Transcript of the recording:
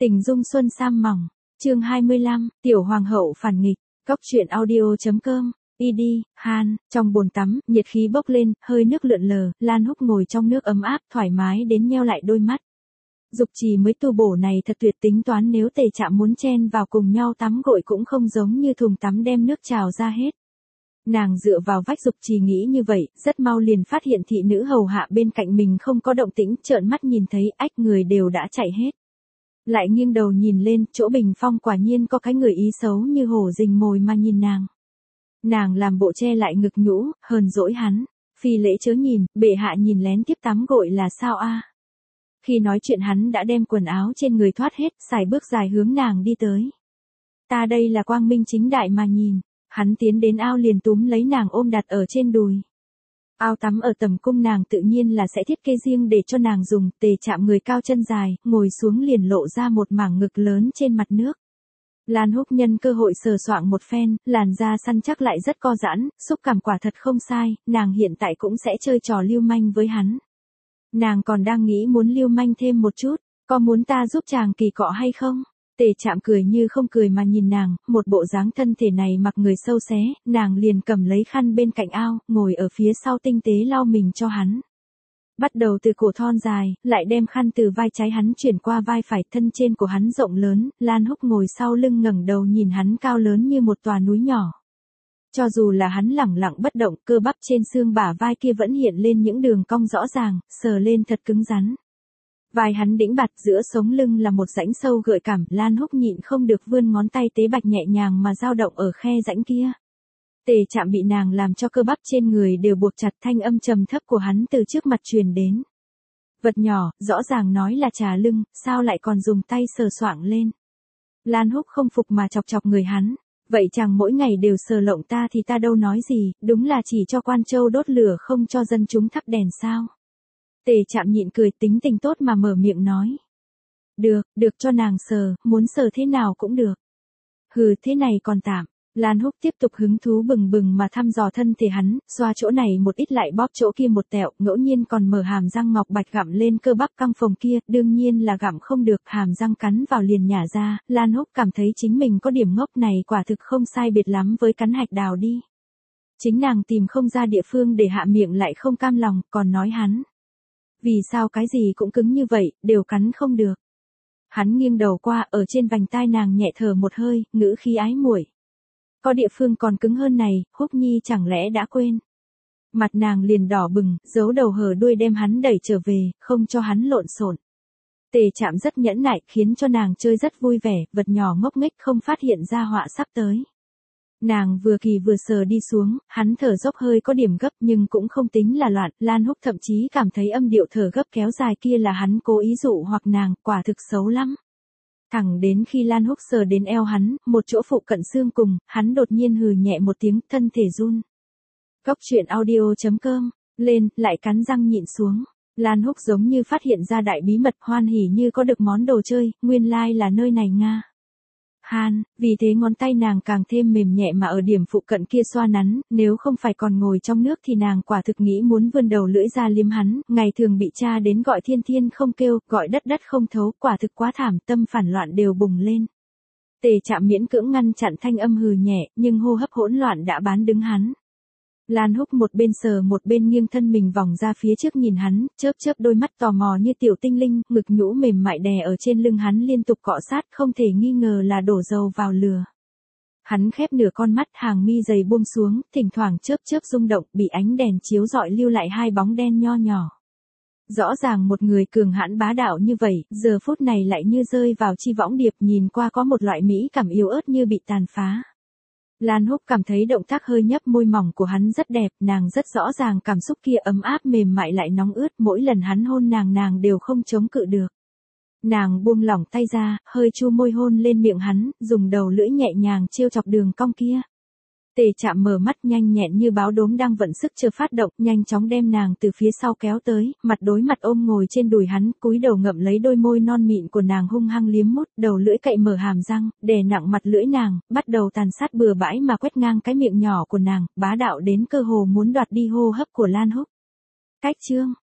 Tình dung xuân sam mỏng, chương 25, Tiểu Hoàng hậu phản nghịch, Cóc truyện audio.com, đi, Han, trong bồn tắm, nhiệt khí bốc lên, hơi nước lượn lờ, Lan Húc ngồi trong nước ấm áp, thoải mái đến nheo lại đôi mắt. Dục Trì mới tu bổ này thật tuyệt, tính toán nếu Tề Trạm muốn chen vào cùng nhau tắm gội cũng không giống như thùng tắm đem nước trào ra hết. Nàng dựa vào vách Dục Trì nghĩ như vậy, rất mau liền phát hiện thị nữ hầu hạ bên cạnh mình không có động tĩnh, trợn mắt nhìn thấy ách người đều đã chạy hết. Lại nghiêng đầu nhìn lên, chỗ bình phong quả nhiên có cái người ý xấu như hổ rình mồi mà nhìn nàng. Nàng làm bộ che lại ngực nhũ, hờn dỗi hắn, phi lễ chớ nhìn, bệ hạ nhìn lén tiếp tắm gội là sao a? Khi nói chuyện hắn đã đem quần áo trên người thoát hết, xài bước dài hướng nàng đi tới. Ta đây là quang minh chính đại mà nhìn, hắn tiến đến ao liền túm lấy nàng ôm đặt ở trên đùi. Ao tắm ở tầm cung nàng tự nhiên là sẽ thiết kế riêng để cho nàng dùng, Tề Trạm người cao chân dài, ngồi xuống liền lộ ra một mảng ngực lớn trên mặt nước. Lan Húc nhân cơ hội sờ soạng một phen, làn da săn chắc lại rất co giãn, xúc cảm quả thật không sai, nàng hiện tại cũng sẽ chơi trò lưu manh với hắn. Nàng còn đang nghĩ muốn lưu manh thêm một chút, có muốn ta giúp chàng kỳ cọ hay không? Tề Trạm cười như không cười mà nhìn nàng, một bộ dáng thân thể này mặc người sâu xé, nàng liền cầm lấy khăn bên cạnh ao, ngồi ở phía sau tinh tế lau mình cho hắn. Bắt đầu từ cổ thon dài, lại đem khăn từ vai trái hắn chuyển qua vai phải, thân trên của hắn rộng lớn, Lan Húc ngồi sau lưng ngẩng đầu nhìn hắn cao lớn như một tòa núi nhỏ. Cho dù là hắn lẳng lặng bất động, cơ bắp trên xương bả vai kia vẫn hiện lên những đường cong rõ ràng, sờ lên thật cứng rắn. Vai hắn đĩnh bạt, giữa sống lưng là một rãnh sâu gợi cảm, Lan Húc nhịn không được vươn ngón tay tế bạch nhẹ nhàng mà dao động ở khe rãnh kia. Tề Trạm bị nàng làm cho cơ bắp trên người đều buộc chặt, thanh âm trầm thấp của hắn từ trước mặt truyền đến. Vật nhỏ, rõ ràng nói là trà lưng, sao lại còn dùng tay sờ soạng lên. Lan Húc không phục mà chọc chọc người hắn. Vậy chàng mỗi ngày đều sờ lộng ta thì ta đâu nói gì, đúng là chỉ cho quan châu đốt lửa không cho dân chúng thắp đèn sao. Tề Trạm nhịn cười, tính tình tốt mà mở miệng nói. Được cho nàng sờ, muốn sờ thế nào cũng được. Hừ, thế này còn tạm. Lan Húc tiếp tục hứng thú bừng bừng mà thăm dò thân thể hắn, xoa chỗ này một ít lại bóp chỗ kia một tẹo, ngẫu nhiên còn mở hàm răng ngọc bạch gặm lên cơ bắp căng phồng kia, đương nhiên là gặm không được, hàm răng cắn vào liền nhả ra, Lan Húc cảm thấy chính mình có điểm ngốc này quả thực không sai biệt lắm với cắn hạch đào đi. Chính nàng tìm không ra địa phương để hạ miệng lại không cam lòng, còn nói hắn. Vì sao cái gì cũng cứng như vậy, đều cắn không được. Hắn nghiêng đầu qua, ở trên vành tai nàng nhẹ thở một hơi, ngữ khí ái muội. Có địa phương còn cứng hơn này, Húc Nhi chẳng lẽ đã quên. Mặt nàng liền đỏ bừng, giấu đầu hở đuôi đem hắn đẩy trở về, không cho hắn lộn xộn. Tề Trạm rất nhẫn nại, khiến cho nàng chơi rất vui vẻ, vật nhỏ ngốc nghếch không phát hiện ra họa sắp tới. Nàng vừa kỳ vừa sờ đi xuống, hắn thở dốc hơi có điểm gấp nhưng cũng không tính là loạn, Lan Húc thậm chí cảm thấy âm điệu thở gấp kéo dài kia là hắn cố ý dụ hoặc nàng, quả thực xấu lắm. Thẳng đến khi Lan Húc sờ đến eo hắn, một chỗ phụ cận xương cùng, hắn đột nhiên hừ nhẹ một tiếng, thân thể run. Cóc truyện audio.com, lên, lại cắn răng nhịn xuống. Lan Húc giống như phát hiện ra đại bí mật, hoan hỉ như có được món đồ chơi, nguyên lai là nơi này nga. Han, vì thế ngón tay nàng càng thêm mềm nhẹ mà ở điểm phụ cận kia xoa nắn, nếu không phải còn ngồi trong nước thì nàng quả thực nghĩ muốn vươn đầu lưỡi ra liếm hắn, ngày thường bị cha đến gọi thiên thiên không kêu, gọi đất đất không thấu, quả thực quá thảm, tâm phản loạn đều bùng lên. Tề Trạm miễn cưỡng ngăn chặn thanh âm hừ nhẹ, nhưng hô hấp hỗn loạn đã bán đứng hắn. Lan Húc một bên sờ một bên nghiêng thân mình vòng ra phía trước nhìn hắn, chớp chớp đôi mắt tò mò như tiểu tinh linh, ngực nhũ mềm mại đè ở trên lưng hắn liên tục cọ sát, không thể nghi ngờ là đổ dầu vào lửa. Hắn khép nửa con mắt, hàng mi dày buông xuống, thỉnh thoảng chớp chớp rung động, bị ánh đèn chiếu rọi lưu lại hai bóng đen nho nhỏ. Rõ ràng một người cường hãn bá đạo như vậy, giờ phút này lại như rơi vào chi võng điệp, nhìn qua có một loại mỹ cảm yếu ớt như bị tàn phá. Lan Húc cảm thấy động tác hơi nhấp môi mỏng của hắn rất đẹp, nàng rất rõ ràng cảm xúc kia ấm áp mềm mại lại nóng ướt, mỗi lần hắn hôn nàng đều không chống cự được. Nàng buông lỏng tay ra, hơi chu môi hôn lên miệng hắn, dùng đầu lưỡi nhẹ nhàng trêu chọc đường cong kia. Tề Trạm mở mắt nhanh nhẹn như báo đốm đang vận sức chờ phát động, nhanh chóng đem nàng từ phía sau kéo tới, mặt đối mặt ôm ngồi trên đùi hắn, cúi đầu ngậm lấy đôi môi non mịn của nàng hung hăng liếm mút, đầu lưỡi cậy mở hàm răng, đè nặng mặt lưỡi nàng, bắt đầu tàn sát bừa bãi mà quét ngang cái miệng nhỏ của nàng, bá đạo đến cơ hồ muốn đoạt đi hô hấp của Lan Húc. Cách chương